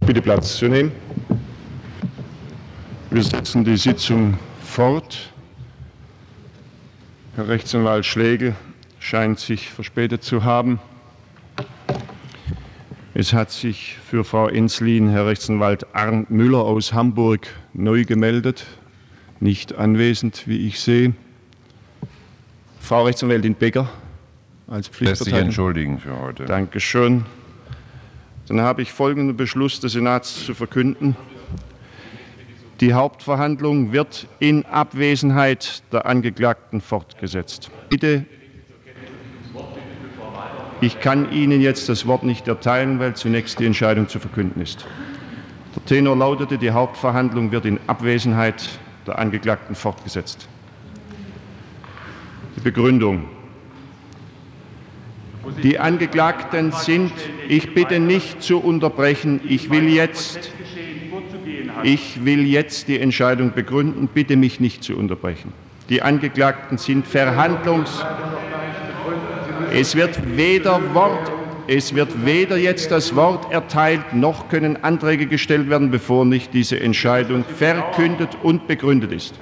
Bitte Platz zu nehmen. Wir setzen die Sitzung fort. Herr Rechtsanwalt Schlegel scheint sich verspätet zu haben. Es hat sich für Frau Enslin Herr Rechtsanwalt Arndt Müller aus Hamburg neu gemeldet, nicht anwesend, wie ich sehe. Frau Rechtsanwältin Becker als Pflichtverteidigung. Lässt sich entschuldigen für heute. Dankeschön. Dann habe ich folgenden Beschluss des Senats zu verkünden. Die Hauptverhandlung wird in Abwesenheit der Angeklagten fortgesetzt. Bitte, ich kann Ihnen jetzt das Wort nicht erteilen, weil zunächst die Entscheidung zu verkünden ist. Der Tenor lautete, die Hauptverhandlung wird in Abwesenheit der Angeklagten fortgesetzt. Die Begründung. Die Angeklagten sind, ich bitte nicht zu unterbrechen, ich will jetzt die Entscheidung begründen, bitte mich nicht zu unterbrechen. Die Angeklagten sind Es wird weder jetzt das Wort erteilt, noch können Anträge gestellt werden, bevor nicht diese Entscheidung verkündet und begründet ist.